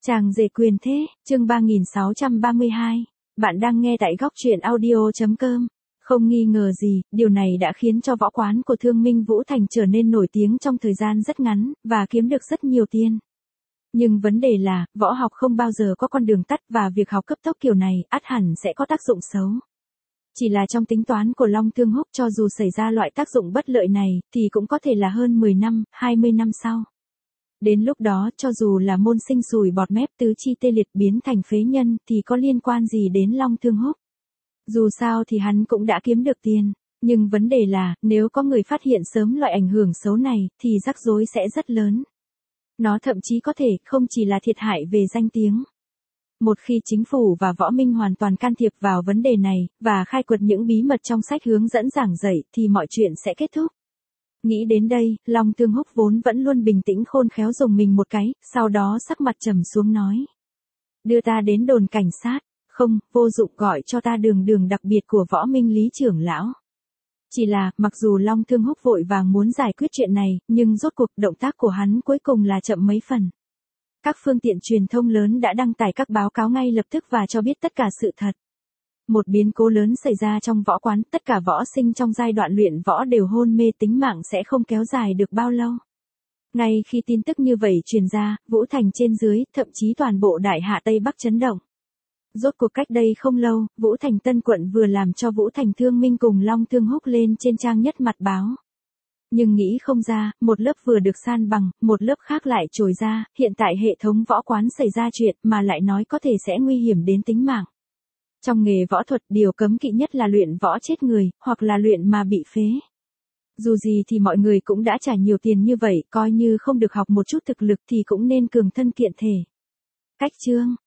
Chàng rể quyền thế, chương 3632. Bạn đang nghe tại góc truyện audio.com. Không nghi ngờ gì, điều này đã khiến cho võ quán của Thương Minh Vũ Thành trở nên nổi tiếng trong thời gian rất ngắn, và kiếm được rất nhiều tiền. Nhưng vấn đề là, võ học không bao giờ có con đường tắt và việc học cấp tốc kiểu này, ắt hẳn sẽ có tác dụng xấu. Chỉ là trong tính toán của Long Thương Húc cho dù xảy ra loại tác dụng bất lợi này, thì cũng có thể là hơn 10 năm, 20 năm sau. Đến lúc đó, cho dù là môn sinh sùi bọt mép tứ chi tê liệt biến thành phế nhân, thì có liên quan gì đến Long Thương Húc? Dù sao thì hắn cũng đã kiếm được tiền. Nhưng vấn đề là, nếu có người phát hiện sớm loại ảnh hưởng xấu này, thì rắc rối sẽ rất lớn. Nó thậm chí có thể không chỉ là thiệt hại về danh tiếng. Một khi chính phủ và võ minh hoàn toàn can thiệp vào vấn đề này, và khai quật những bí mật trong sách hướng dẫn giảng dạy, thì mọi chuyện sẽ kết thúc. Nghĩ đến đây, Long Thương Húc vốn vẫn luôn bình tĩnh khôn khéo dùng mình một cái, sau đó sắc mặt trầm xuống nói. Đưa ta đến đồn cảnh sát, không, vô dụng, gọi cho ta đường đặc biệt của võ minh lý trưởng lão. Chỉ là, mặc dù Long Thương Húc vội vàng muốn giải quyết chuyện này, nhưng rốt cuộc động tác của hắn cuối cùng là chậm mấy phần. Các phương tiện truyền thông lớn đã đăng tải các báo cáo ngay lập tức và cho biết tất cả sự thật. Một biến cố lớn xảy ra trong võ quán, tất cả võ sinh trong giai đoạn luyện võ đều hôn mê, tính mạng sẽ không kéo dài được bao lâu. Ngay khi tin tức như vậy truyền ra, Vũ Thành trên dưới, thậm chí toàn bộ Đại Hạ Tây Bắc chấn động. Rốt cuộc cách đây không lâu, Vũ Thành Tân quận vừa làm cho Vũ Thành Thương Minh cùng Long Thương Húc lên trên trang nhất mặt báo. Nhưng nghĩ không ra, một lớp vừa được san bằng, một lớp khác lại trồi ra, hiện tại hệ thống võ quán xảy ra chuyện mà lại nói có thể sẽ nguy hiểm đến tính mạng. Trong nghề võ thuật, điều cấm kỵ nhất là luyện võ chết người, hoặc là luyện mà bị phế. Dù gì thì mọi người cũng đã trả nhiều tiền như vậy, coi như không được học một chút thực lực thì cũng nên cường thân kiện thể. Cách chương,